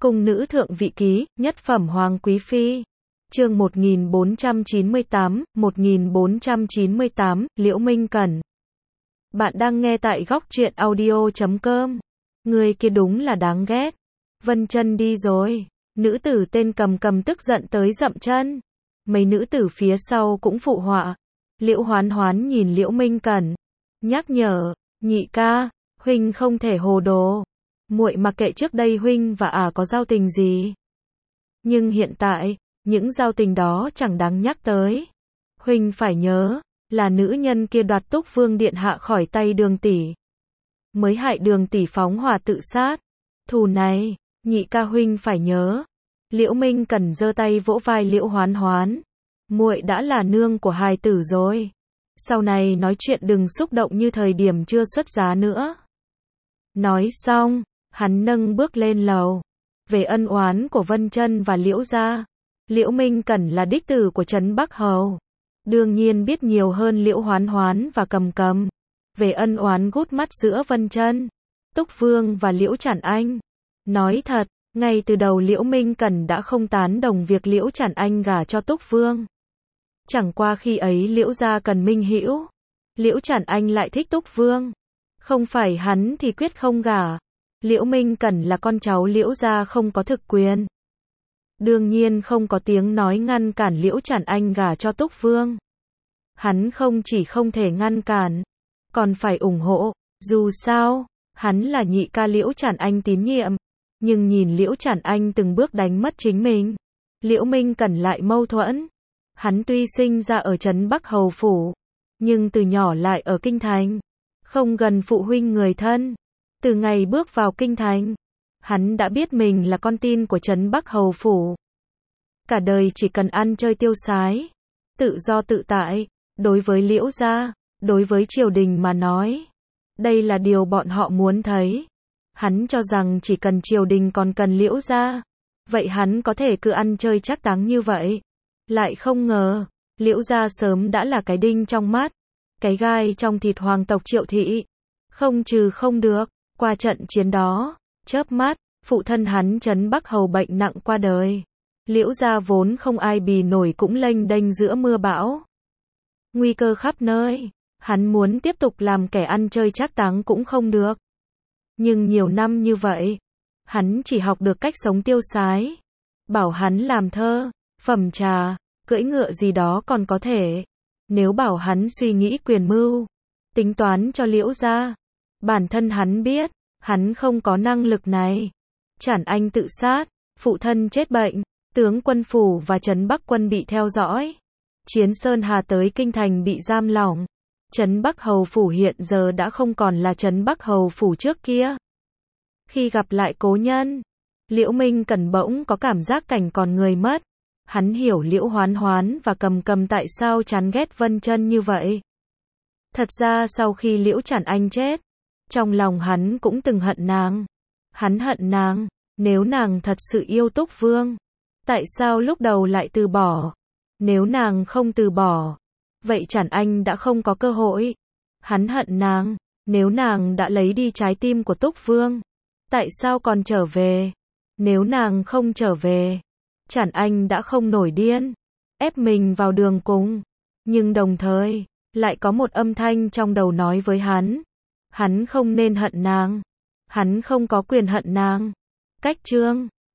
Cung nữ thượng vị ký, nhất phẩm hoàng quý phi. Chương 1498, Liễu Minh Cẩn. Bạn đang nghe tại góc truyện audio.com. Người kia đúng là đáng ghét. Vân Chân đi rồi. Nữ tử tên Cầm Cầm tức giận tới dậm chân. Mấy nữ tử phía sau cũng phụ họa. Liễu Hoán Hoán nhìn Liễu Minh Cẩn, nhắc nhở, nhị ca, huynh không thể hồ đồ. Muội mặc kệ trước đây huynh và có giao tình gì. Nhưng hiện tại, những giao tình đó chẳng đáng nhắc tới. Huynh phải nhớ, là nữ nhân kia đoạt Túc Vương điện hạ khỏi tay Đường tỷ, mới hại Đường tỷ phóng hỏa tự sát. Thù này, nhị ca huynh phải nhớ. Liễu Minh Cẩn giơ tay vỗ vai Liễu Hoán Hoán. Muội đã là nương của hài tử rồi. Sau này nói chuyện đừng xúc động như thời điểm chưa xuất giá nữa. Nói xong, hắn nâng bước lên lầu. Về ân oán của Vân Chân và Liễu gia, Liễu Minh Cẩn là đích tử của Trấn Bắc Hầu, đương nhiên biết nhiều hơn Liễu Hoán Hoán và Cầm Cầm. Về ân oán gút mắt giữa Vân Chân, Túc Vương và Liễu Chản Anh. Nói thật, ngay từ đầu Liễu Minh Cẩn đã không tán đồng việc Liễu Chản Anh gả cho Túc Vương. Chẳng qua khi ấy Liễu gia cần minh hữu, Liễu Chản Anh lại thích Túc Vương. Không phải hắn thì quyết không gả. Liễu Minh Cẩn là con cháu Liễu gia không có thực quyền, đương nhiên không có tiếng nói ngăn cản Liễu Chản Anh gả cho Túc Vương. Hắn không chỉ không thể ngăn cản, còn phải ủng hộ. Dù sao, hắn là nhị ca Liễu Chản Anh tín nhiệm. Nhưng nhìn Liễu Chản Anh từng bước đánh mất chính mình, Liễu Minh Cẩn lại mâu thuẫn. Hắn tuy sinh ra ở Trấn Bắc Hầu phủ, nhưng từ nhỏ lại ở Kinh Thành, không gần phụ huynh người thân. Từ ngày bước vào Kinh Thành, hắn đã biết mình là con tin của Trấn Bắc Hầu phủ. Cả đời chỉ cần ăn chơi tiêu sái, tự do tự tại. Đối với Liễu gia, đối với triều đình mà nói, đây là điều bọn họ muốn thấy. Hắn cho rằng chỉ cần triều đình còn cần Liễu gia, vậy hắn có thể cứ ăn chơi trác táng như vậy. Lại không ngờ, Liễu gia sớm đã là cái đinh trong mắt, cái gai trong thịt hoàng tộc Triệu thị. Không trừ không được. Qua trận chiến đó, chớp mắt, phụ thân hắn Trấn Bắc Hầu bệnh nặng qua đời. Liễu gia vốn không ai bì nổi cũng lênh đênh giữa mưa bão, nguy cơ khắp nơi. Hắn muốn tiếp tục làm kẻ ăn chơi trác táng cũng không được. Nhưng nhiều năm như vậy, hắn chỉ học được cách sống tiêu sái. Bảo hắn làm thơ, phẩm trà, cưỡi ngựa gì đó còn có thể. Nếu bảo hắn suy nghĩ quyền mưu, tính toán cho Liễu gia, bản thân hắn biết, hắn không có năng lực này. Chản Anh tự sát, phụ thân chết bệnh, tướng quân phủ và Trấn Bắc quân bị theo dõi. Chiến Sơn Hà tới Kinh Thành bị giam lỏng. Trấn Bắc Hầu phủ hiện giờ đã không còn là Trấn Bắc Hầu phủ trước kia. Khi gặp lại cố nhân, Liễu Minh Cẩn bỗng có cảm giác cảnh còn người mất. Hắn hiểu Liễu Hoán Hoán và Cầm Cầm tại sao chán ghét Vân Chân như vậy. Thật ra sau khi Liễu Chản Anh chết, trong lòng hắn cũng từng hận nàng. Hắn hận nàng, nếu nàng thật sự yêu Túc Vương, tại sao lúc đầu lại từ bỏ? Nếu nàng không từ bỏ, vậy Chản Anh đã không có cơ hội. Hắn hận nàng, nếu nàng đã lấy đi trái tim của Túc Vương, tại sao còn trở về? Nếu nàng không trở về, Chản Anh đã không nổi điên, ép mình vào đường cùng. Nhưng đồng thời, lại có một âm thanh trong đầu nói với hắn không nên hận nàng. Hắn không có quyền hận nàng. Cách chương